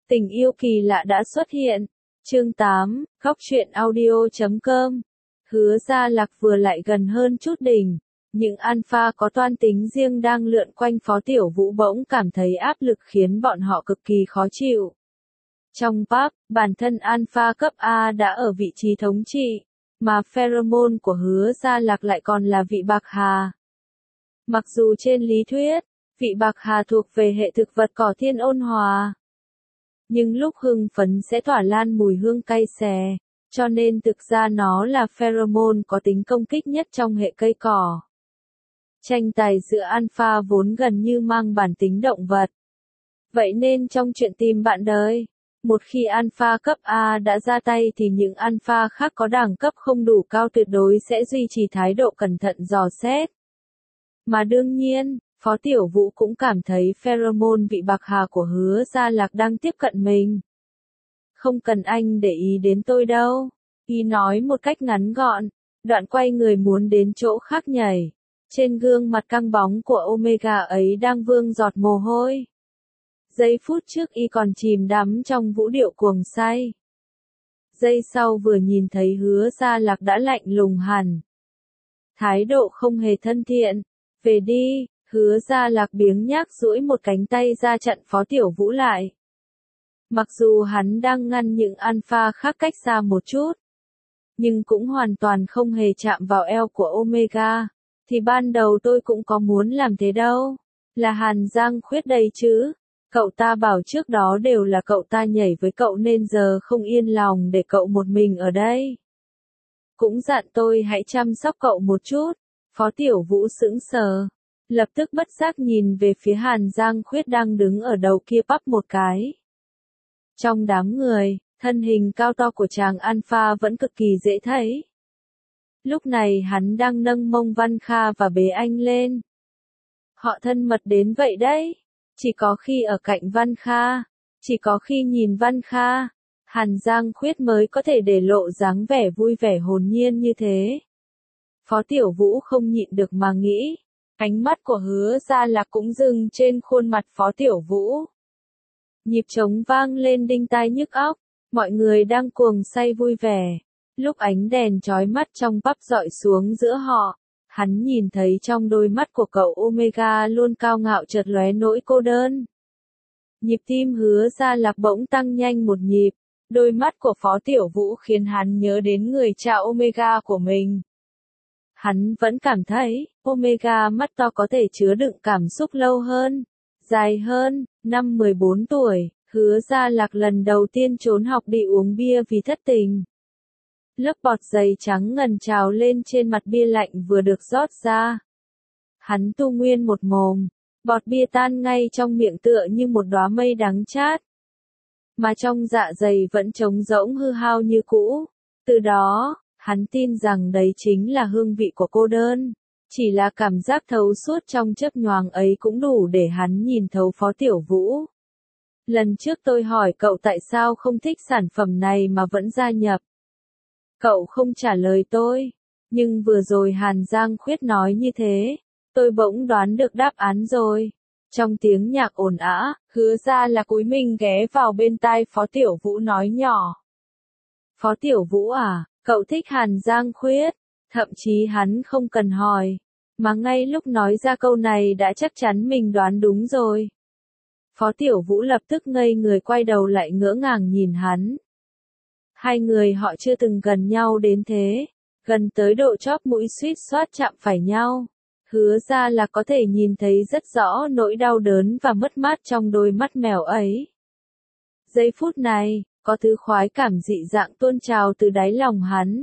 Tình yêu kỳ lạ đã xuất hiện. Chương 8, Góc truyện audio.com. Hứa Gia Lạc vừa lại gần hơn chút đỉnh. Những alpha có toan tính riêng đang lượn quanh Phó Tiểu Vũ bỗng cảm thấy áp lực khiến bọn họ cực kỳ khó chịu. Trong pub, bản thân alpha cấp A đã ở vị trí thống trị, mà pheromone của Hứa Gia Lạc lại còn là vị bạc hà. Mặc dù trên lý thuyết, vị bạc hà thuộc về hệ thực vật cỏ thiên ôn hòa, nhưng lúc hưng phấn sẽ tỏa lan mùi hương cay xè, cho nên thực ra nó là pheromone có tính công kích nhất trong hệ cây cỏ. Tranh tài giữa alpha vốn gần như mang bản tính động vật. Vậy nên trong chuyện tìm bạn đời, một khi alpha cấp A đã ra tay thì những alpha khác có đẳng cấp không đủ cao tuyệt đối sẽ duy trì thái độ cẩn thận dò xét. Mà đương nhiên, Phó Tiểu Vũ cũng cảm thấy pheromone vị bạc hà của Hứa Gia Lạc đang tiếp cận mình. Không cần anh để ý đến tôi đâu. Y nói một cách ngắn gọn, đoạn quay người muốn đến chỗ khác nhảy. Trên gương mặt căng bóng của Omega ấy đang vương giọt mồ hôi. Giây phút trước Y còn chìm đắm trong vũ điệu cuồng say. Giây sau vừa nhìn thấy Hứa Gia Lạc đã lạnh lùng hẳn. Thái độ không hề thân thiện. Về đi. Hứa Gia Lạc biếng nhác duỗi một cánh tay ra chặn Phó Tiểu Vũ lại. Mặc dù hắn đang ngăn những alpha khác cách xa một chút, nhưng cũng hoàn toàn không hề chạm vào eo của Omega. Thì ban đầu tôi cũng có muốn làm thế đâu. Là Hàn Giang Khuyết đây chứ. Cậu ta bảo trước đó đều là cậu ta nhảy với cậu nên giờ không yên lòng để cậu một mình ở đây. Cũng dặn tôi hãy chăm sóc cậu một chút. Phó Tiểu Vũ sững sờ. Lập tức bất giác nhìn về phía Hàn Giang Khuyết đang đứng ở đầu kia bắp một cái. Trong đám người, thân hình cao to của chàng alpha vẫn cực kỳ dễ thấy. Lúc này hắn đang nâng mông Văn Kha và bế anh lên. Họ thân mật đến vậy đấy. Chỉ có khi ở cạnh Văn Kha, chỉ có khi nhìn Văn Kha, Hàn Giang Khuyết mới có thể để lộ dáng vẻ vui vẻ hồn nhiên như thế. Phó Tiểu Vũ không nhịn được mà nghĩ. Ánh mắt của Hứa Gia Lạc cũng dừng trên khuôn mặt Phó Tiểu Vũ. Nhịp trống vang lên đinh tai nhức óc, mọi người đang cuồng say vui vẻ. Lúc ánh đèn chói mắt trong pub dọi xuống giữa họ, hắn nhìn thấy trong đôi mắt của cậu Omega luôn cao ngạo chợt lóe nỗi cô đơn. Nhịp tim Hứa Gia Lạc bỗng tăng nhanh một nhịp, đôi mắt của Phó Tiểu Vũ khiến hắn nhớ đến người cha Omega của mình. Hắn vẫn cảm thấy, Omega mắt to có thể chứa đựng cảm xúc lâu hơn, dài hơn. Năm 14 tuổi, Hứa Gia Lạc lần đầu tiên trốn học đi uống bia vì thất tình. Lớp bọt dày trắng ngần trào lên trên mặt bia lạnh vừa được rót ra. Hắn tu nguyên một mồm, bọt bia tan ngay trong miệng tựa như một đóa mây đắng chát. Mà trong dạ dày vẫn trống rỗng hư hao như cũ. Từ đó, hắn tin rằng đấy chính là hương vị của cô đơn. Chỉ là cảm giác thấu suốt trong chớp nhoáng ấy cũng đủ để hắn nhìn thấu Phó Tiểu Vũ. Lần trước tôi hỏi cậu tại sao không thích sản phẩm này mà vẫn gia nhập. Cậu không trả lời tôi. Nhưng vừa rồi Hàn Giang Khuyết nói như thế, tôi bỗng đoán được đáp án rồi. Trong tiếng nhạc ồn ào, Hứa Gia Lạc cúi mình ghé vào bên tai Phó Tiểu Vũ nói nhỏ. Phó Tiểu Vũ à, cậu thích Hàn Giang Khuyết? Thậm chí hắn không cần hỏi, mà ngay lúc nói ra câu này đã chắc chắn mình đoán đúng rồi. Phó Tiểu Vũ lập tức ngây người quay đầu lại ngỡ ngàng nhìn hắn. Hai người họ chưa từng gần nhau đến thế, gần tới độ chóp mũi suýt soát chạm phải nhau. Hứa Ra là có thể nhìn thấy rất rõ nỗi đau đớn và mất mát trong đôi mắt mèo ấy. Giây phút này, có thứ khoái cảm dị dạng tuôn trào từ đáy lòng hắn.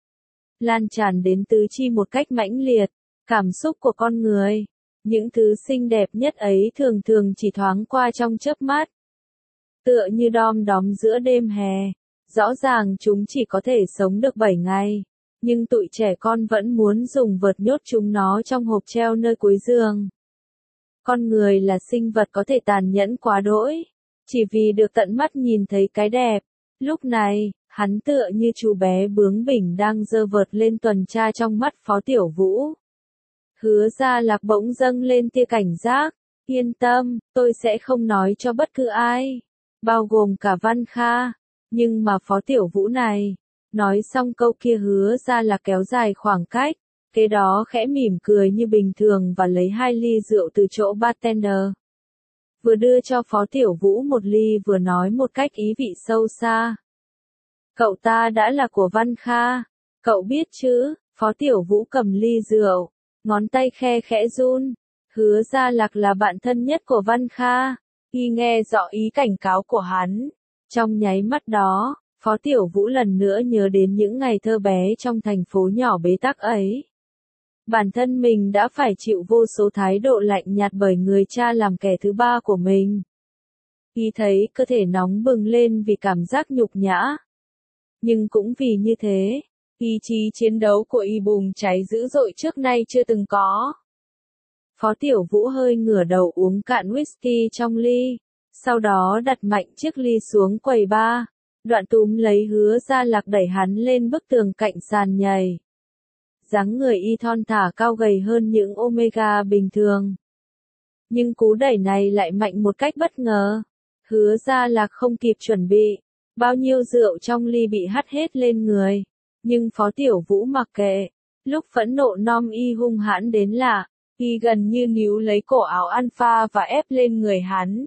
Lan tràn đến tứ chi một cách mãnh liệt, cảm xúc của con người. Những thứ xinh đẹp nhất ấy thường thường chỉ thoáng qua trong chớp mắt. Tựa như đom đóm giữa đêm hè, rõ ràng chúng chỉ có thể sống được 7 ngày. Nhưng tụi trẻ con vẫn muốn dùng vợt nhốt chúng nó trong hộp treo nơi cuối giường. Con người là sinh vật có thể tàn nhẫn quá đỗi, chỉ vì được tận mắt nhìn thấy cái đẹp. Lúc này, hắn tựa như chú bé bướng bỉnh đang giơ vợt lên tuần tra trong mắt Phó Tiểu Vũ. Hứa Ra Lạc bỗng dâng lên tia cảnh giác. Yên tâm, tôi sẽ không nói cho bất cứ ai. bao gồm cả Văn Kha. Nhưng mà Phó Tiểu Vũ này, nói xong câu kia Hứa Gia Lạc kéo dài khoảng cách, kế đó khẽ mỉm cười như bình thường và lấy 2 ly rượu từ chỗ bartender. Vừa đưa cho Phó Tiểu Vũ một ly vừa nói một cách ý vị sâu xa. Cậu ta đã là của Văn Kha, cậu biết chứ? Phó Tiểu Vũ cầm ly rượu, ngón tay khe khẽ run. Hứa Gia Lạc là bạn thân nhất của Văn Kha. Y nghe rõ ý cảnh cáo của hắn. Trong nháy mắt đó, Phó Tiểu Vũ lần nữa nhớ đến những ngày thơ bé trong thành phố nhỏ bế tắc ấy. Bản thân mình đã phải chịu vô số thái độ lạnh nhạt bởi người cha làm kẻ thứ ba của mình. Y thấy cơ thể nóng bừng lên vì cảm giác nhục nhã. Nhưng cũng vì như thế, ý chí chiến đấu của Y bùng cháy dữ dội trước nay chưa từng có. Phó Tiểu Vũ hơi ngửa đầu uống cạn whisky trong ly, sau đó đặt mạnh chiếc ly xuống quầy bar, đoạn túm lấy Hứa Gia Lạc đẩy hắn lên bức tường cạnh sàn nhảy. Dáng người Y thon thả cao gầy hơn những Omega bình thường. Nhưng cú đẩy này lại mạnh một cách bất ngờ. Hứa Gia Lạc không kịp chuẩn bị, bao nhiêu rượu trong ly bị hắt hết lên người. Nhưng Phó Tiểu Vũ mặc kệ, lúc phẫn nộ Nom Y hung hãn đến lạ, Y gần như níu lấy cổ áo Alpha và ép lên người hắn.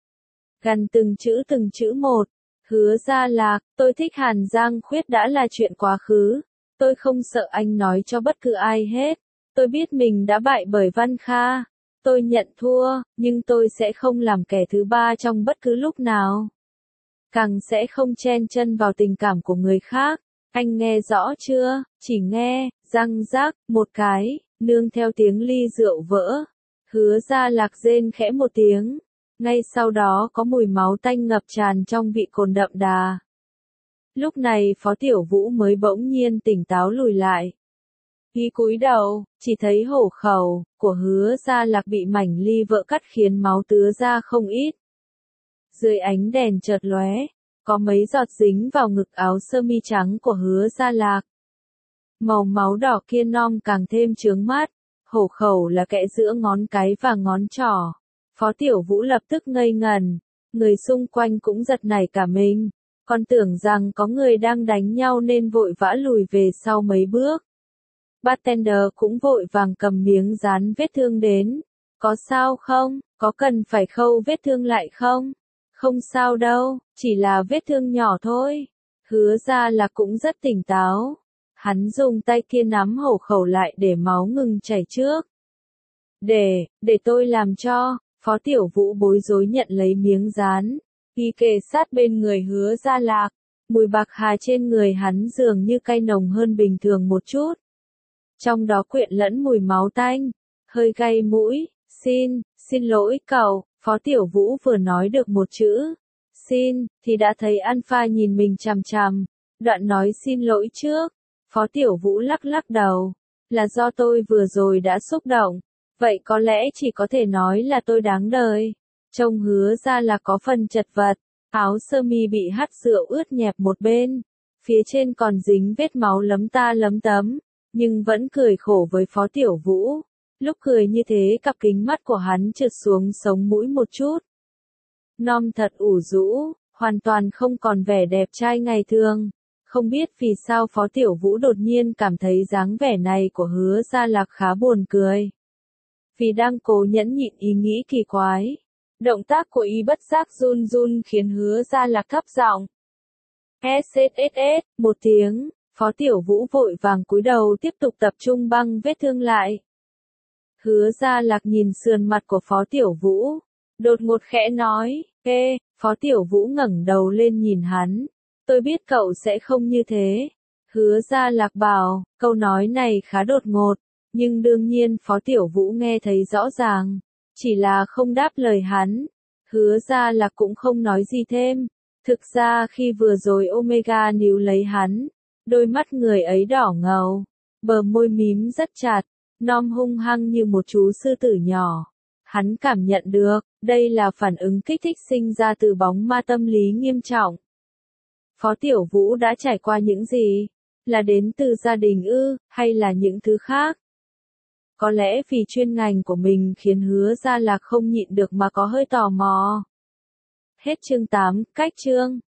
Gần từng chữ một. Hứa Gia Lạc, tôi thích Hàn Giang Khuyết đã là chuyện quá khứ. Tôi không sợ anh nói cho bất cứ ai hết. Tôi biết mình đã bại bởi Văn Kha. Tôi nhận thua, nhưng tôi sẽ không làm kẻ thứ ba trong bất cứ lúc nào. Càng sẽ không chen chân vào tình cảm của người khác. Anh nghe rõ chưa? Chỉ nghe, răng rác, một cái, nương theo tiếng ly rượu vỡ. Hứa Gia Lạc rên khẽ một tiếng. Ngay sau đó có mùi máu tanh ngập tràn trong vị cồn đậm đà. Lúc này Phó Tiểu Vũ mới bỗng nhiên tỉnh táo lùi lại. Y cúi đầu, chỉ thấy hổ khẩu của Hứa Gia Lạc bị mảnh ly vỡ cắt khiến máu tứa ra không ít. Dưới ánh đèn chợt lóe, có mấy giọt dính vào ngực áo sơ mi trắng của Hứa Gia Lạc. Màu máu đỏ kia Nom càng thêm chướng mắt. Hổ khẩu là kẽ giữa ngón cái và ngón trỏ. Phó Tiểu Vũ lập tức ngây ngẩn, người xung quanh cũng giật nảy cả mình, còn tưởng rằng có người đang đánh nhau nên vội vã lùi về sau mấy bước. Bartender cũng vội vàng cầm miếng dán vết thương đến. Có sao không? Có cần phải khâu vết thương lại không? Không sao đâu, chỉ là vết thương nhỏ thôi. Hứa Gia Lạc cũng rất tỉnh táo. Hắn dùng tay kia nắm hổ khẩu lại để máu ngừng chảy trước. Để tôi làm cho. Phó Tiểu Vũ bối rối nhận lấy miếng dán. Y kề sát bên người Hứa Gia Lạc. Mùi bạc hà trên người hắn dường như cay nồng hơn bình thường một chút. Trong đó quyện lẫn mùi máu tanh. Hơi cay mũi. Xin lỗi cậu. Phó Tiểu Vũ vừa nói được một chữ. Xin, thì đã thấy Alpha nhìn mình chằm chằm. Đoạn nói xin lỗi trước. Phó Tiểu Vũ lắc lắc đầu. Là do tôi vừa rồi đã xúc động. Vậy có lẽ chỉ có thể nói là tôi đáng đời. Trông Hứa Gia Lạc có phần chật vật, áo sơ mi bị hắt rượu ướt nhẹp một bên, phía trên còn dính vết máu lấm ta lấm tấm, nhưng vẫn cười khổ với Phó Tiểu Vũ. Lúc cười như thế cặp kính mắt của hắn trượt xuống sống mũi một chút. Nom thật ủ rũ, hoàn toàn không còn vẻ đẹp trai ngày thường. Không biết vì sao Phó Tiểu Vũ đột nhiên cảm thấy dáng vẻ này của Hứa Gia Lạc khá buồn cười. Vì đang cố nhẫn nhịn ý nghĩ kỳ quái. Động tác của Y bất giác run run khiến Hứa Gia Lạc thấp giọng. SSSS, một tiếng, Phó Tiểu Vũ vội vàng cúi đầu tiếp tục tập trung băng vết thương lại. Hứa Gia Lạc nhìn sườn mặt của Phó Tiểu Vũ, đột ngột khẽ nói, Phó Tiểu Vũ ngẩng đầu lên nhìn hắn. Tôi biết cậu sẽ không như thế. Hứa Gia Lạc bảo, câu nói này khá đột ngột. Nhưng đương nhiên Phó Tiểu Vũ nghe thấy rõ ràng, chỉ là không đáp lời hắn. Hứa Gia Lạc cũng không nói gì thêm. Thực ra khi vừa rồi Omega níu lấy hắn, đôi mắt người ấy đỏ ngầu, bờ môi mím rất chặt, Nom hung hăng như một chú sư tử nhỏ. Hắn cảm nhận được, đây là phản ứng kích thích sinh ra từ bóng ma tâm lý nghiêm trọng. Phó Tiểu Vũ đã trải qua những gì? Là đến từ gia đình ư, hay là những thứ khác? Có lẽ vì chuyên ngành của mình khiến Hứa Gia Lạc không nhịn được mà có hơi tò mò. Hết chương 8, cách chương.